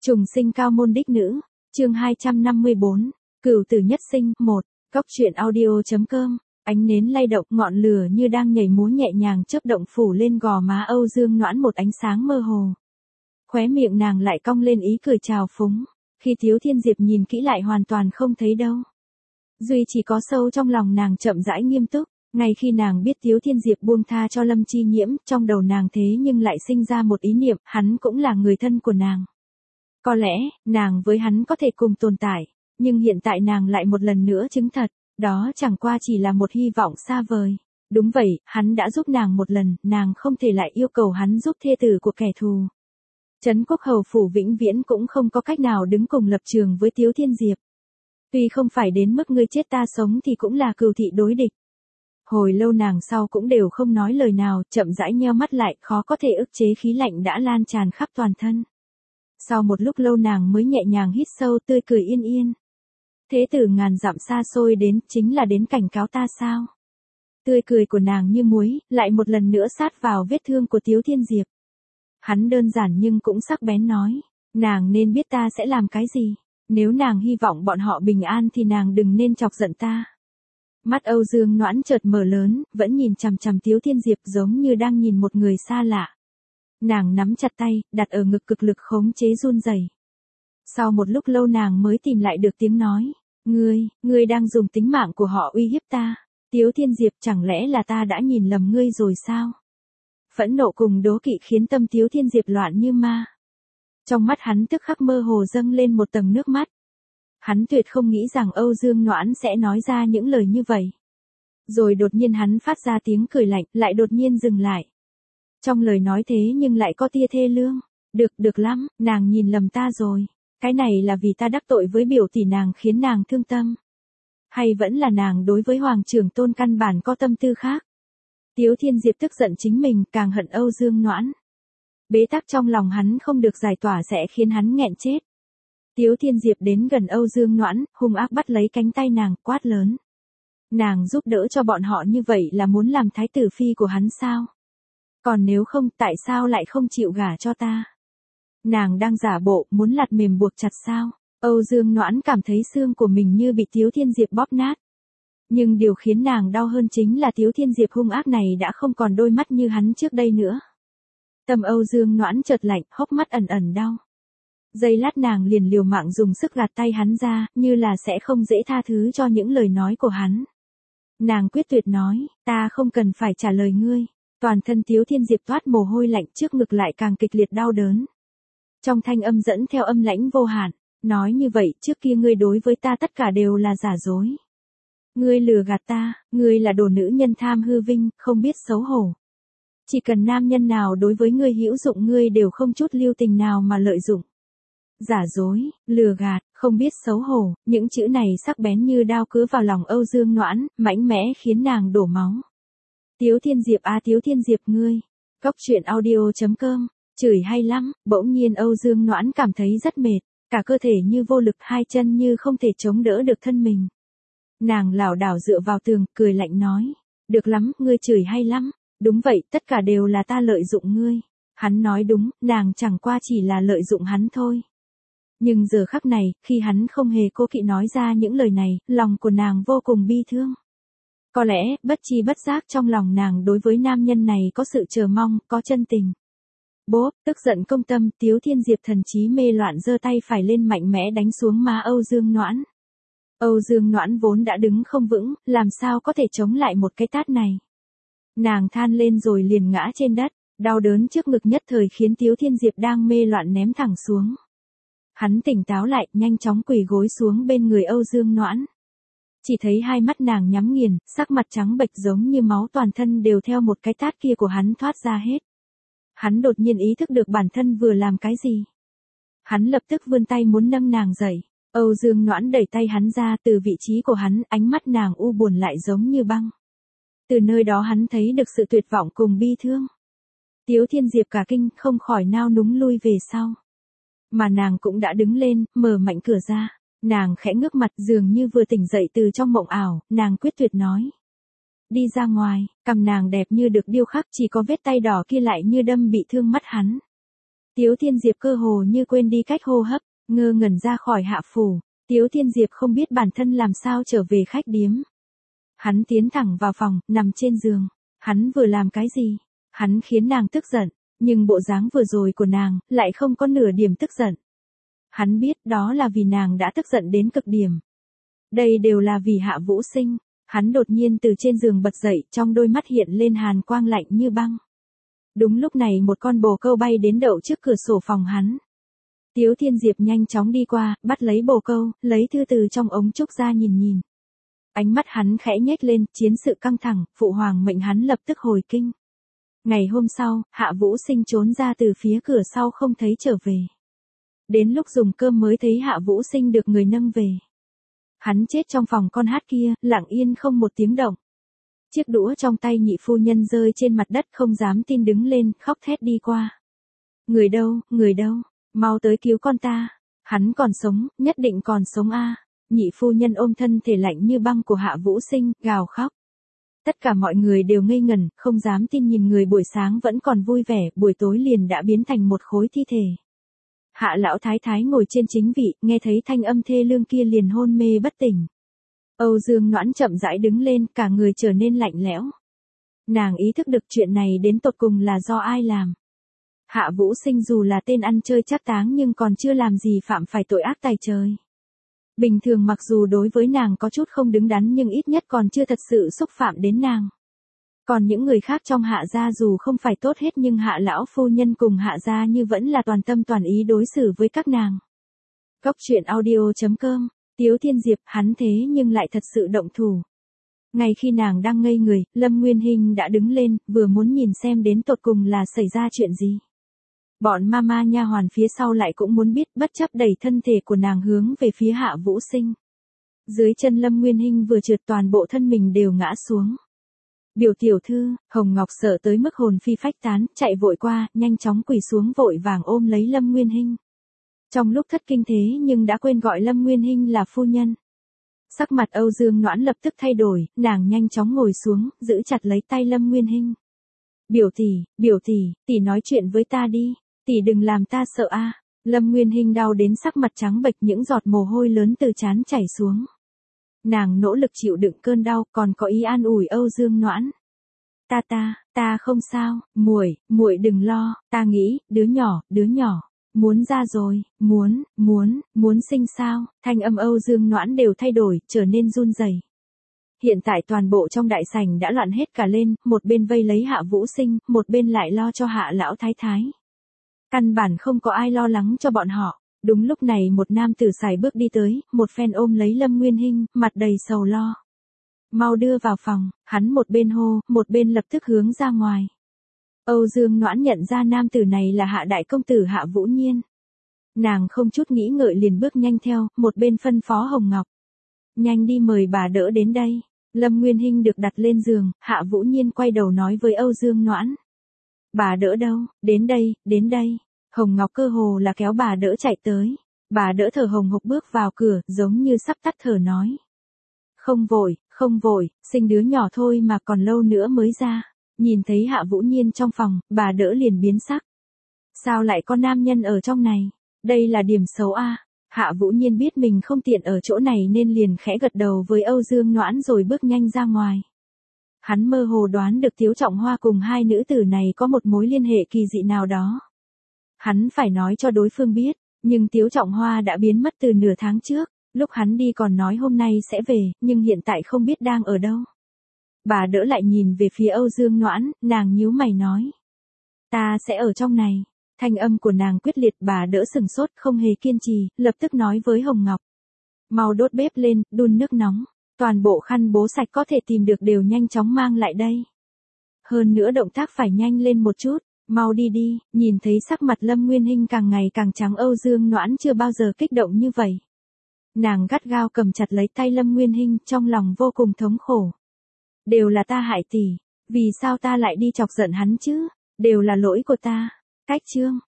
Trùng sinh cao môn đích nữ, chương 254, Cửu tử nhất sinh, 1, Góc truyện audio.com, ánh nến lay động, ngọn lửa như đang nhảy múa nhẹ nhàng chớp động phủ lên gò má Âu Dương Noãn một ánh sáng mơ hồ. Khóe miệng nàng lại cong lên ý cười trào phúng, khi Tiếu Thiên Diệp nhìn kỹ lại hoàn toàn không thấy đâu. Duy chỉ có sâu trong lòng nàng chậm rãi nghiêm túc, ngay khi nàng biết Tiếu Thiên Diệp buông tha cho Lâm Chi Nhiễm, trong đầu nàng thế nhưng lại sinh ra một ý niệm, hắn cũng là người thân của nàng. Có lẽ, nàng với hắn có thể cùng tồn tại, nhưng hiện tại nàng lại một lần nữa chứng thật, đó chẳng qua chỉ là một hy vọng xa vời. Đúng vậy, hắn đã giúp nàng một lần, nàng không thể lại yêu cầu hắn giúp thê tử của kẻ thù. Trấn Quốc Hầu Phủ vĩnh viễn cũng không có cách nào đứng cùng lập trường với Tiếu Thiên Diệp. Tuy không phải đến mức ngươi chết ta sống thì cũng là cừu thị đối địch. Hồi lâu nàng sau cũng đều không nói lời nào, chậm rãi nheo mắt lại, khó có thể ức chế khí lạnh đã lan tràn khắp toàn thân. Sau một lúc lâu nàng mới nhẹ nhàng hít sâu, tươi cười yên yên. Thế tử ngàn dặm xa xôi đến, chính là đến cảnh cáo ta sao? Tươi cười của nàng như muối, lại một lần nữa sát vào vết thương của Tiếu Thiên Diệp. Hắn đơn giản nhưng cũng sắc bén nói, nàng nên biết ta sẽ làm cái gì. Nếu nàng hy vọng bọn họ bình an thì nàng đừng nên chọc giận ta. Mắt Âu Dương Noãn chợt mở lớn, vẫn nhìn chằm chằm Tiếu Thiên Diệp giống như đang nhìn một người xa lạ. Nàng nắm chặt tay, đặt ở ngực cực lực khống chế run rẩy. Sau một lúc lâu nàng mới tìm lại được tiếng nói, ngươi đang dùng tính mạng của họ uy hiếp ta. Tiếu Thiên Diệp, chẳng lẽ là ta đã nhìn lầm ngươi rồi sao? Phẫn nộ cùng đố kỵ khiến tâm Tiếu Thiên Diệp loạn như ma. Trong mắt hắn tức khắc mơ hồ dâng lên một tầng nước mắt. Hắn tuyệt không nghĩ rằng Âu Dương Noãn sẽ nói ra những lời như vậy. Rồi đột nhiên hắn phát ra tiếng cười lạnh, lại đột nhiên dừng lại. Trong lời nói thế nhưng lại có tia thê lương. Được lắm, nàng nhìn lầm ta rồi. Cái này là vì ta đắc tội với biểu tỷ nàng khiến nàng thương tâm. Hay vẫn là nàng đối với Hoàng Trưởng Tôn căn bản có tâm tư khác. Tiếu Thiên Diệp tức giận chính mình, càng hận Âu Dương Noãn. Bế tắc trong lòng hắn không được giải tỏa sẽ khiến hắn nghẹn chết. Tiếu Thiên Diệp đến gần Âu Dương Noãn, hung ác bắt lấy cánh tay nàng, quát lớn. Nàng giúp đỡ cho bọn họ như vậy là muốn làm thái tử phi của hắn sao? Còn nếu không, tại sao lại không chịu gả cho ta? Nàng đang giả bộ, muốn lạt mềm buộc chặt sao? Âu Dương Noãn cảm thấy xương của mình như bị Tiếu Thiên Diệp bóp nát. Nhưng điều khiến nàng đau hơn chính là Tiếu Thiên Diệp hung ác này đã không còn đôi mắt như hắn trước đây nữa. Tâm Âu Dương Noãn chợt lạnh, hốc mắt ẩn ẩn đau. Giây lát nàng liền liều mạng dùng sức gạt tay hắn ra, như là sẽ không dễ tha thứ cho những lời nói của hắn. Nàng quyết tuyệt nói, ta không cần phải trả lời ngươi. Toàn thân Tiếu Thiên Diệp toát mồ hôi lạnh, trước ngực lại càng kịch liệt đau đớn. Trong thanh âm dẫn theo âm lãnh vô hạn, nói như vậy, trước kia ngươi đối với ta tất cả đều là giả dối. Ngươi lừa gạt ta, ngươi là đồ nữ nhân tham hư vinh, không biết xấu hổ. Chỉ cần nam nhân nào đối với ngươi hữu dụng ngươi đều không chút lưu tình nào mà lợi dụng. Giả dối, lừa gạt, không biết xấu hổ, những chữ này sắc bén như đao cứa vào lòng Âu Dương Noãn, mạnh mẽ khiến nàng đổ máu. Tiếu Thiên Diệp à, Tiếu Thiên Diệp ngươi. Góc truyện audio.com, chửi hay lắm, bỗng nhiên Âu Dương Noãn cảm thấy rất mệt, cả cơ thể như vô lực, hai chân như không thể chống đỡ được thân mình. Nàng lảo đảo dựa vào tường, cười lạnh nói, được lắm, ngươi chửi hay lắm, đúng vậy, tất cả đều là ta lợi dụng ngươi. Hắn nói đúng, nàng chẳng qua chỉ là lợi dụng hắn thôi. Nhưng giờ khắc này, khi hắn không hề cố kỵ nói ra những lời này, lòng của nàng vô cùng bi thương. Có lẽ, bất chi bất giác trong lòng nàng đối với nam nhân này có sự chờ mong, có chân tình. Bốp, tức giận công tâm, Tiếu Thiên Diệp thần trí mê loạn giơ tay phải lên mạnh mẽ đánh xuống má Âu Dương Noãn. Âu Dương Noãn vốn đã đứng không vững, làm sao có thể chống lại một cái tát này. Nàng than lên rồi liền ngã trên đất, đau đớn trước ngực nhất thời khiến Tiếu Thiên Diệp đang mê loạn ném thẳng xuống. Hắn tỉnh táo lại, nhanh chóng quỳ gối xuống bên người Âu Dương Noãn. Chỉ thấy hai mắt nàng nhắm nghiền, sắc mặt trắng bệch giống như máu, toàn thân đều theo một cái tát kia của hắn thoát ra hết. Hắn đột nhiên ý thức được bản thân vừa làm cái gì. Hắn lập tức vươn tay muốn nâng nàng dậy. Âu Dương Noãn đẩy tay hắn ra, từ vị trí của hắn, ánh mắt nàng u buồn lại giống như băng. Từ nơi đó hắn thấy được sự tuyệt vọng cùng bi thương. Tiếu Thiên Diệp cả kinh, không khỏi nao núng lui về sau. Mà nàng cũng đã đứng lên, mở mạnh cửa ra. Nàng khẽ ngước mặt, dường như vừa tỉnh dậy từ trong mộng ảo, nàng quyết tuyệt nói. Đi ra ngoài, cằm nàng đẹp như được điêu khắc, chỉ có vết tay đỏ kia lại như đâm bị thương mắt hắn. Tiếu Thiên Diệp cơ hồ như quên đi cách hô hấp, ngơ ngẩn ra khỏi hạ phủ. Tiếu Thiên Diệp không biết bản thân làm sao trở về khách điếm. Hắn tiến thẳng vào phòng, nằm trên giường. Hắn vừa làm cái gì? Hắn khiến nàng tức giận, nhưng bộ dáng vừa rồi của nàng lại không có nửa điểm tức giận. Hắn biết đó là vì nàng đã tức giận đến cực điểm. Đây đều là vì Hạ Vũ Sinh. Hắn đột nhiên từ trên giường bật dậy, trong đôi mắt hiện lên hàn quang lạnh như băng. Đúng lúc này một con bồ câu bay đến đậu trước cửa sổ phòng hắn. Tiếu Thiên Diệp nhanh chóng đi qua, bắt lấy bồ câu, lấy thư từ trong ống trúc ra nhìn. Ánh mắt hắn khẽ nhếch lên, chiến sự căng thẳng, phụ hoàng mệnh hắn lập tức hồi kinh. Ngày hôm sau, Hạ Vũ Sinh trốn ra từ phía cửa sau không thấy trở về. Đến lúc dùng cơm mới thấy Hạ Vũ Sinh được người nâng về. Hắn chết trong phòng con hát kia, lặng yên không một tiếng động. Chiếc đũa trong tay nhị phu nhân rơi trên mặt đất, không dám tin đứng lên, khóc thét đi qua. Người đâu, mau tới cứu con ta. Hắn còn sống, nhất định còn sống a. Nhị phu nhân ôm thân thể lạnh như băng của Hạ Vũ Sinh, gào khóc. Tất cả mọi người đều ngây ngẩn, không dám tin nhìn người buổi sáng vẫn còn vui vẻ, buổi tối liền đã biến thành một khối thi thể. Hạ lão thái thái ngồi trên chính vị, nghe thấy thanh âm thê lương kia liền hôn mê bất tỉnh. Âu Dương Noãn chậm rãi đứng lên, cả người trở nên lạnh lẽo. Nàng ý thức được chuyện này đến tột cùng là do ai làm. Hạ Vũ Sinh dù là tên ăn chơi trác táng nhưng còn chưa làm gì phạm phải tội ác tày trời. Bình thường mặc dù đối với nàng có chút không đứng đắn nhưng ít nhất còn chưa thật sự xúc phạm đến nàng. Còn những người khác trong Hạ gia dù không phải tốt hết nhưng Hạ lão phu nhân cùng Hạ gia như vẫn là toàn tâm toàn ý đối xử với các nàng. Góc truyện audio.com, Tiếu Thiên Diệp, hắn thế nhưng lại thật sự động thủ. Ngay khi nàng đang ngây người, Lâm Nguyên Hinh đã đứng lên, vừa muốn nhìn xem đến tột cùng là xảy ra chuyện gì. Bọn mama nha hoàn phía sau lại cũng muốn biết, bất chấp đẩy thân thể của nàng hướng về phía Hạ Vũ Sinh. Dưới chân Lâm Nguyên Hinh vừa trượt, toàn bộ thân mình đều ngã xuống. Biểu tiểu thư, Hồng Ngọc sợ tới mức hồn phi phách tán, chạy vội qua, nhanh chóng quỳ xuống vội vàng ôm lấy Lâm Nguyên Hinh. Trong lúc thất kinh thế nhưng đã quên gọi Lâm Nguyên Hinh là phu nhân. Sắc mặt Âu Dương Noãn lập tức thay đổi, nàng nhanh chóng ngồi xuống, giữ chặt lấy tay Lâm Nguyên Hinh. Biểu tỷ nói chuyện với ta đi, tỷ đừng làm ta sợ a. Lâm Nguyên Hinh đau đến sắc mặt trắng bệch, những giọt mồ hôi lớn từ trán chảy xuống. Nàng nỗ lực chịu đựng cơn đau, còn có ý an ủi Âu Dương Noãn. Ta không sao, muội đừng lo, ta nghĩ, đứa nhỏ, muốn ra rồi, muốn sinh sao, thanh âm Âu Dương Noãn đều thay đổi, trở nên run rẩy. Hiện tại toàn bộ trong đại sảnh đã loạn hết cả lên, một bên vây lấy Hạ Vũ Sinh, một bên lại lo cho Hạ lão thái thái. Căn bản không có ai lo lắng cho bọn họ. Đúng lúc này một nam tử sải bước đi tới, một phen ôm lấy Lâm Nguyên Hinh, mặt đầy sầu lo. Mau đưa vào phòng, hắn một bên hô, một bên lập tức hướng ra ngoài. Âu Dương Noãn nhận ra nam tử này là Hạ đại công tử Hạ Vũ Nhiên. Nàng không chút nghĩ ngợi liền bước nhanh theo, một bên phân phó Hồng Ngọc. Nhanh đi mời bà đỡ đến đây. Lâm Nguyên Hinh được đặt lên giường, Hạ Vũ Nhiên quay đầu nói với Âu Dương Noãn. Bà đỡ đâu, đến đây. Hồng Ngọc cơ hồ là kéo bà đỡ chạy tới. Bà đỡ thở hồng hộc bước vào cửa, giống như sắp tắt thở nói. Không vội, sinh đứa nhỏ thôi mà còn lâu nữa mới ra. Nhìn thấy Hạ Vũ Nhiên trong phòng, bà đỡ liền biến sắc. Sao lại có nam nhân ở trong này? Đây là điểm xấu a. Hạ Vũ Nhiên biết mình không tiện ở chỗ này nên liền khẽ gật đầu với Âu Dương Noãn rồi bước nhanh ra ngoài. Hắn mơ hồ đoán được Tiếu Trọng Hoa cùng hai nữ tử này có một mối liên hệ kỳ dị nào đó. Hắn phải nói cho đối phương biết, nhưng Tiếu Trọng Hoa đã biến mất từ nửa tháng trước, lúc hắn đi còn nói hôm nay sẽ về, nhưng hiện tại không biết đang ở đâu. Bà đỡ lại nhìn về phía Âu Dương Noãn, nàng nhíu mày nói. Ta sẽ ở trong này. Thanh âm của nàng quyết liệt, bà đỡ sừng sốt, không hề kiên trì, lập tức nói với Hồng Ngọc. Mau đốt bếp lên, đun nước nóng. Toàn bộ khăn bố sạch có thể tìm được đều nhanh chóng mang lại đây. Hơn nữa động tác phải nhanh lên một chút. Mau đi, nhìn thấy sắc mặt Lâm Nguyên Hinh càng ngày càng trắng, Âu Dương Noãn chưa bao giờ kích động như vậy. Nàng gắt gao cầm chặt lấy tay Lâm Nguyên Hinh, trong lòng vô cùng thống khổ. Đều là ta hại tỷ, vì sao ta lại đi chọc giận hắn chứ, đều là lỗi của ta. Cách chương